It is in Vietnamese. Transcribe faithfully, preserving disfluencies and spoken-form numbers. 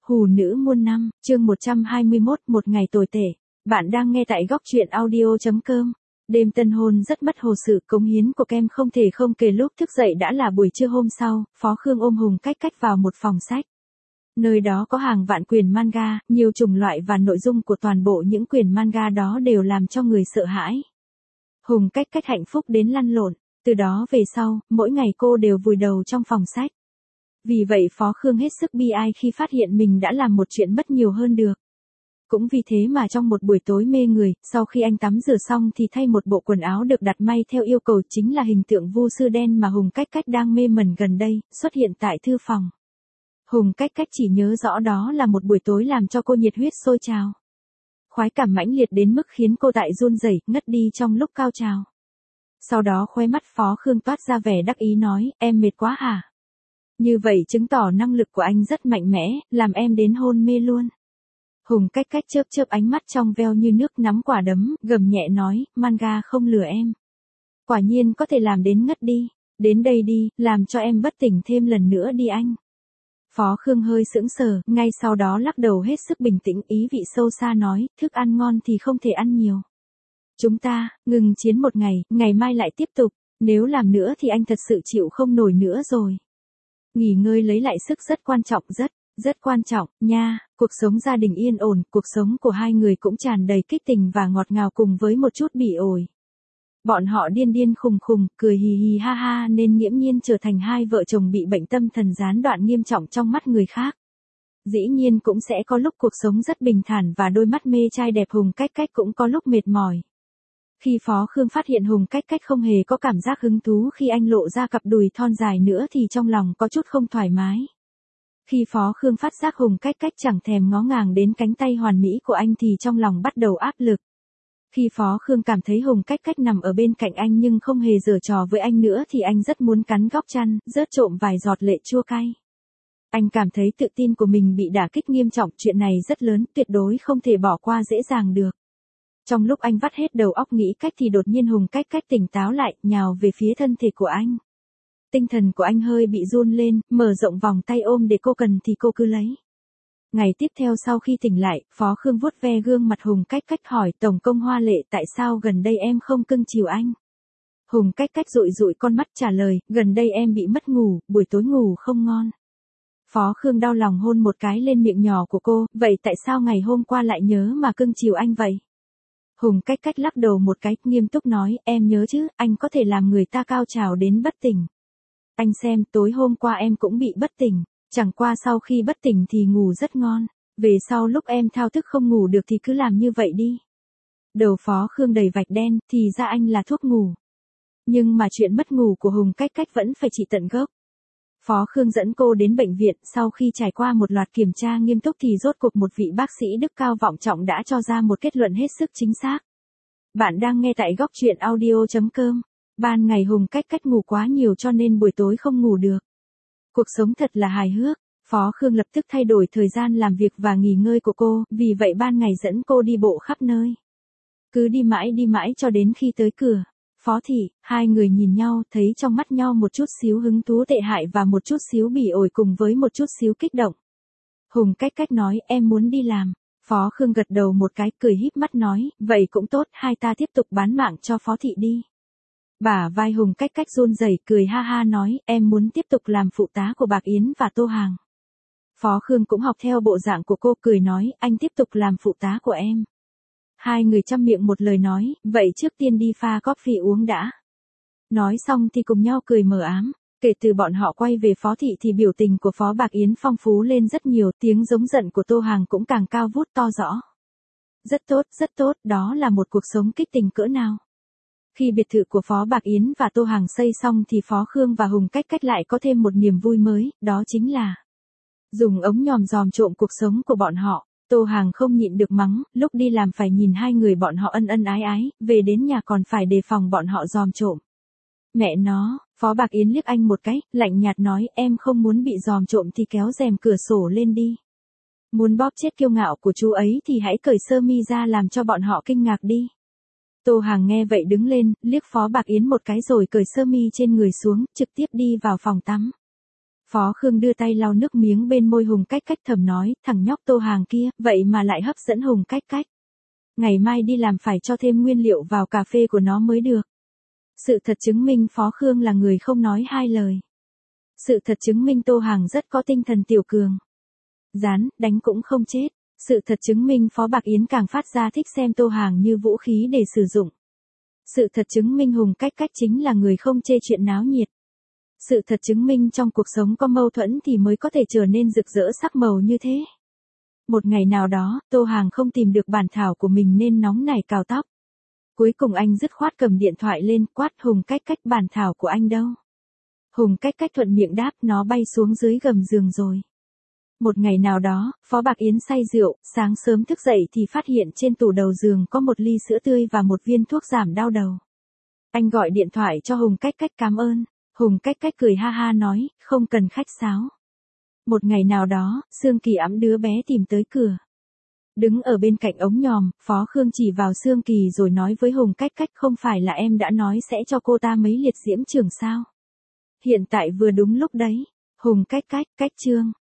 Hù nữ muôn năm, chương một trăm hai mươi mốt, một ngày tồi tệ. Bạn đang nghe tại góc truyện audio chấm com. Đêm tân hôn rất mất hồ sự cống hiến của Kem không thể không kể, lúc thức dậy đã là buổi trưa hôm sau, Phó Khương ôm Hùng Cách Cách vào một phòng sách. Nơi đó có hàng vạn quyển manga, nhiều chủng loại và nội dung của toàn bộ những quyển manga đó đều làm cho người sợ hãi. Hùng Cách Cách hạnh phúc đến lăn lộn, từ đó về sau, mỗi ngày cô đều vùi đầu trong phòng sách. Vì vậy Phó Khương hết sức bi ai khi phát hiện mình đã làm một chuyện mất nhiều hơn được. Cũng vì thế mà trong một buổi tối mê người, sau khi anh tắm rửa xong thì thay một bộ quần áo được đặt may theo yêu cầu, chính là hình tượng vu sư đen mà Hùng Cách Cách đang mê mẩn gần đây, xuất hiện tại thư phòng. Hùng Cách Cách chỉ nhớ rõ đó là một buổi tối làm cho cô nhiệt huyết sôi trào. Khoái cảm mãnh liệt đến mức khiến cô tại run rẩy, ngất đi trong lúc cao trào. Sau đó khóe mắt Phó Khương toát ra vẻ đắc ý nói, em mệt quá hả? Như vậy chứng tỏ năng lực của anh rất mạnh mẽ, làm em đến hôn mê luôn. Hùng Cách Cách chớp chớp ánh mắt trong veo như nước nắm quả đấm, gầm nhẹ nói, manga không lừa em. Quả nhiên có thể làm đến ngất đi, đến đây đi, làm cho em bất tỉnh thêm lần nữa đi anh. Phó Khương hơi sững sờ, ngay sau đó lắc đầu hết sức bình tĩnh, ý vị sâu xa nói, thức ăn ngon thì không thể ăn nhiều. Chúng ta, ngừng chiến một ngày, ngày mai lại tiếp tục, nếu làm nữa thì anh thật sự chịu không nổi nữa rồi. Nghỉ ngơi lấy lại sức rất quan trọng, rất, rất quan trọng, nha. Cuộc sống gia đình yên ổn, cuộc sống của hai người cũng tràn đầy kích tình và ngọt ngào cùng với một chút bỉ ổi. Bọn họ điên điên khùng khùng, cười hì hì ha ha nên nghiễm nhiên trở thành hai vợ chồng bị bệnh tâm thần gián đoạn nghiêm trọng trong mắt người khác. Dĩ nhiên cũng sẽ có lúc cuộc sống rất bình thản và đôi mắt mê trai đẹp Hùng Cách Cách cũng có lúc mệt mỏi. Khi Phó Khương phát hiện Hùng Cách Cách không hề có cảm giác hứng thú khi anh lộ ra cặp đùi thon dài nữa thì trong lòng có chút không thoải mái. Khi Phó Khương phát giác Hùng Cách Cách chẳng thèm ngó ngàng đến cánh tay hoàn mỹ của anh thì trong lòng bắt đầu áp lực. Khi Phó Khương cảm thấy Hùng Cách Cách nằm ở bên cạnh anh nhưng không hề giở trò với anh nữa thì anh rất muốn cắn góc chăn, rớt trộm vài giọt lệ chua cay. Anh cảm thấy tự tin của mình bị đả kích nghiêm trọng, chuyện này rất lớn, tuyệt đối không thể bỏ qua dễ dàng được. Trong lúc anh vắt hết đầu óc nghĩ cách thì đột nhiên Hùng Cách Cách tỉnh táo lại, nhào về phía thân thể của anh. Tinh thần của anh hơi bị run lên, mở rộng vòng tay ôm để cô cần thì cô cứ lấy. Ngày tiếp theo sau khi tỉnh lại, Phó Khương vuốt ve gương mặt Hùng Cách Cách hỏi, Tổng công Hoa Lệ, tại sao gần đây em không cưng chiều anh? Hùng Cách Cách dụi dụi con mắt trả lời, gần đây em bị mất ngủ, buổi tối ngủ không ngon. Phó Khương đau lòng hôn một cái lên miệng nhỏ của cô, vậy tại sao ngày hôm qua lại nhớ mà cưng chiều anh vậy? Hùng Cách Cách lắc đầu một cái, nghiêm túc nói, em nhớ chứ, anh có thể làm người ta cao trào đến bất tỉnh. Anh xem, tối hôm qua em cũng bị bất tỉnh, chẳng qua sau khi bất tỉnh thì ngủ rất ngon, về sau lúc em thao thức không ngủ được thì cứ làm như vậy đi. Đầu Phó Khương đầy vạch đen, thì ra anh là thuốc ngủ. Nhưng mà chuyện mất ngủ của Hùng Cách Cách vẫn phải trị tận gốc. Phó Khương dẫn cô đến bệnh viện, sau khi trải qua một loạt kiểm tra nghiêm túc thì rốt cuộc một vị bác sĩ đức cao vọng trọng đã cho ra một kết luận hết sức chính xác. Bạn đang nghe tại góc truyện audio chấm com. Ban ngày Hùng Cách Cách ngủ quá nhiều cho nên buổi tối không ngủ được. Cuộc sống thật là hài hước. Phó Khương lập tức thay đổi thời gian làm việc và nghỉ ngơi của cô, vì vậy ban ngày dẫn cô đi bộ khắp nơi. Cứ đi mãi đi mãi cho đến khi tới cửa Phó thị, hai người nhìn nhau, thấy trong mắt nhau một chút xíu hứng thú tệ hại và một chút xíu bỉ ổi cùng với một chút xíu kích động. Hùng Cách Cách nói, em muốn đi làm. Phó Khương gật đầu một cái, cười híp mắt nói, vậy cũng tốt, hai ta tiếp tục bán mạng cho Phó thị đi. Bả vai Hùng Cách Cách run rẩy, cười ha ha nói, em muốn tiếp tục làm phụ tá của Bạc Yến và Tô Hàng. Phó Khương cũng học theo bộ dạng của cô, cười nói, anh tiếp tục làm phụ tá của em. Hai người chăm miệng một lời nói, vậy trước tiên đi pha coffee uống đã. Nói xong thì cùng nhau cười mờ ám. Kể từ bọn họ quay về Phó thị thì biểu tình của Phó Bạc Yến phong phú lên rất nhiều, tiếng giống giận của Tô Hàng cũng càng cao vút to rõ. Rất tốt, rất tốt, đó là một cuộc sống kích tình cỡ nào. Khi biệt thự của Phó Bạc Yến và Tô Hàng xây xong thì Phó Khương và Hùng Cách Cách lại có thêm một niềm vui mới, đó chính là dùng ống nhòm dòm trộm cuộc sống của bọn họ. Tô Hàng không nhịn được mắng, lúc đi làm phải nhìn hai người bọn họ ân ân ái ái, về đến nhà còn phải đề phòng bọn họ dòm trộm. Mẹ nó, Phó Bạc Yến liếc anh một cái, lạnh nhạt nói, em không muốn bị dòm trộm thì kéo rèm cửa sổ lên đi. Muốn bóp chết kiêu ngạo của chú ấy thì hãy cởi sơ mi ra làm cho bọn họ kinh ngạc đi. Tô Hàng nghe vậy đứng lên, liếc Phó Bạc Yến một cái rồi cởi sơ mi trên người xuống, trực tiếp đi vào phòng tắm. Phó Khương đưa tay lau nước miếng bên môi Hùng Cách Cách thầm nói, thằng nhóc Tô Hàng kia, vậy mà lại hấp dẫn Hùng Cách Cách. Ngày mai đi làm phải cho thêm nguyên liệu vào cà phê của nó mới được. Sự thật chứng minh Phó Khương là người không nói hai lời. Sự thật chứng minh Tô Hàng rất có tinh thần tiểu cường. Dán, đánh cũng không chết. Sự thật chứng minh Phó Bạc Yến càng phát ra thích xem Tô Hàng như vũ khí để sử dụng. Sự thật chứng minh Hùng Cách Cách chính là người không chê chuyện náo nhiệt. Sự thật chứng minh trong cuộc sống có mâu thuẫn thì mới có thể trở nên rực rỡ sắc màu như thế. Một ngày nào đó, Tô Hàng không tìm được bản thảo của mình nên nóng nảy cào tóc. Cuối cùng anh dứt khoát cầm điện thoại lên quát Hùng Cách Cách bản thảo của anh đâu. Hùng Cách Cách thuận miệng đáp nó bay xuống dưới gầm giường rồi. Một ngày nào đó, Phó Bạc Yến say rượu, sáng sớm thức dậy thì phát hiện trên tủ đầu giường có một ly sữa tươi và một viên thuốc giảm đau đầu. Anh gọi điện thoại cho Hùng Cách Cách cảm ơn. Hùng Cách Cách cười ha ha nói, không cần khách sáo. Một ngày nào đó, Sương Kỳ ẵm đứa bé tìm tới cửa. Đứng ở bên cạnh ống nhòm, Phó Khương chỉ vào Sương Kỳ rồi nói với Hùng Cách Cách không phải là em đã nói sẽ cho cô ta mấy liệt diễm trường sao. Hiện tại vừa đúng lúc đấy. Hùng Cách Cách, Cách Trương.